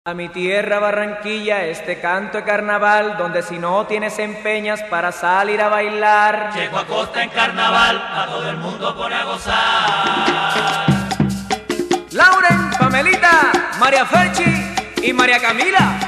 A mi tierra Barranquilla, este canto de carnaval, donde si no tienes empeñas para salir a bailar. Checo Acosta en carnaval, a todo el mundo pone a gozar. Lauren, Pamelita, María Ferchi y María Camila.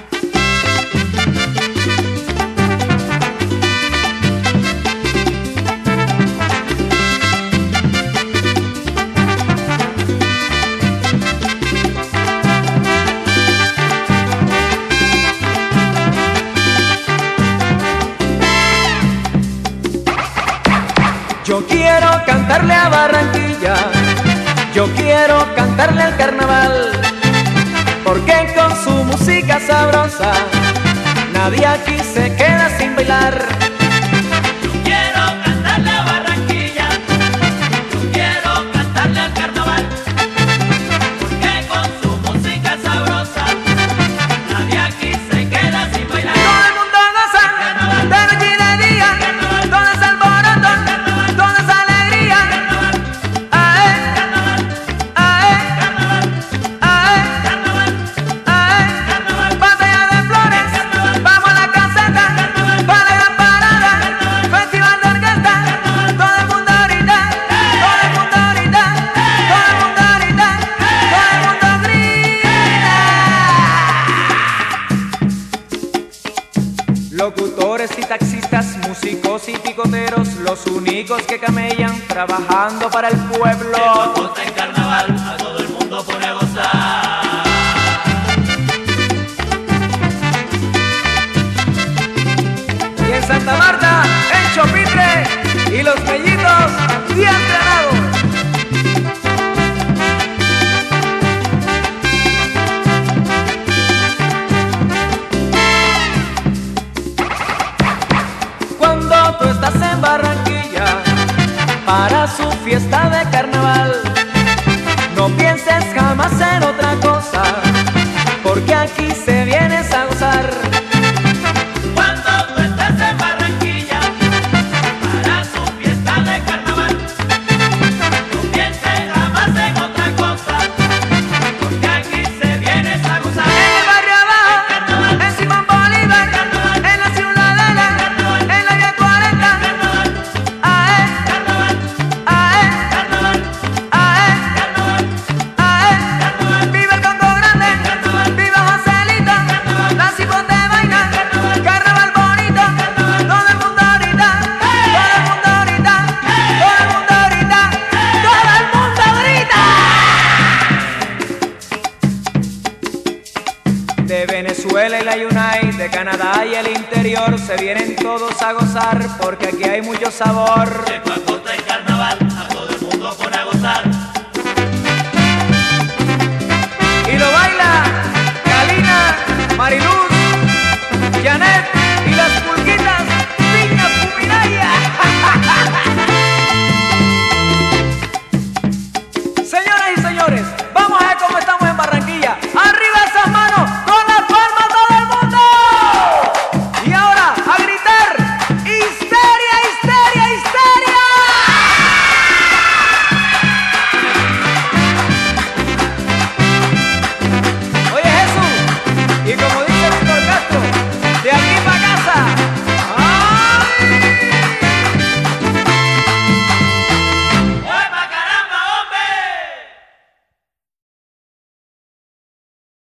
Yo quiero cantarle a Barranquilla, yo quiero cantarle al carnaval, porque con su música sabrosa nadie aquí se queda sin bailar. Yo quiero cantarle a Barranquilla, yo quiero cantarle al carnaval, porque con su música sabrosa nadie aquí se queda sin bailar. Todo el mundo goza, de noche y de día, todo es alboroto, todo es alegría. Ae, ae, ae, ae, batalla de flores, vamos a la caseta, para la gran parada, festival de orquesta, todo el mundo ahorita, todo el mundo ahorita, todo el mundo ahorita, todo el mundo grita. Locutores y taxistas, músicos y picoteros, los únicos que camellan trabajando para el Checo pueblo. Acosta en carnaval, a todo el mundo pone a gozar. Y en Santa Marta, el Chopitre y los mellitos bien granados. Cuando tú estás en Barranquilla para su fiesta de carnaval, no pienses jamás en otra cosa, porque aquí se vienes a gozar. Cuando tú estás en Barranquilla, para su fiesta de carnaval, no pienses jamás en otra cosa, porque aquí se vienes a gozar. En el barrio abajo, en Simón Bolívar, en la Ciudadela, en la vía 40. Ae, ae, ae, ae, viva el Congo Grande, viva Joselito, la Simón de vaina, carnaval bonito, todo el mundo ahorita, todo el mundo ahorita, todo el mundo ahorita, todo el mundo ahorita. De Venezuela y la Yunay, de Canadá y el interior, se vienen todos a gozar porque aquí hay mucho sabor. Checo Acosta en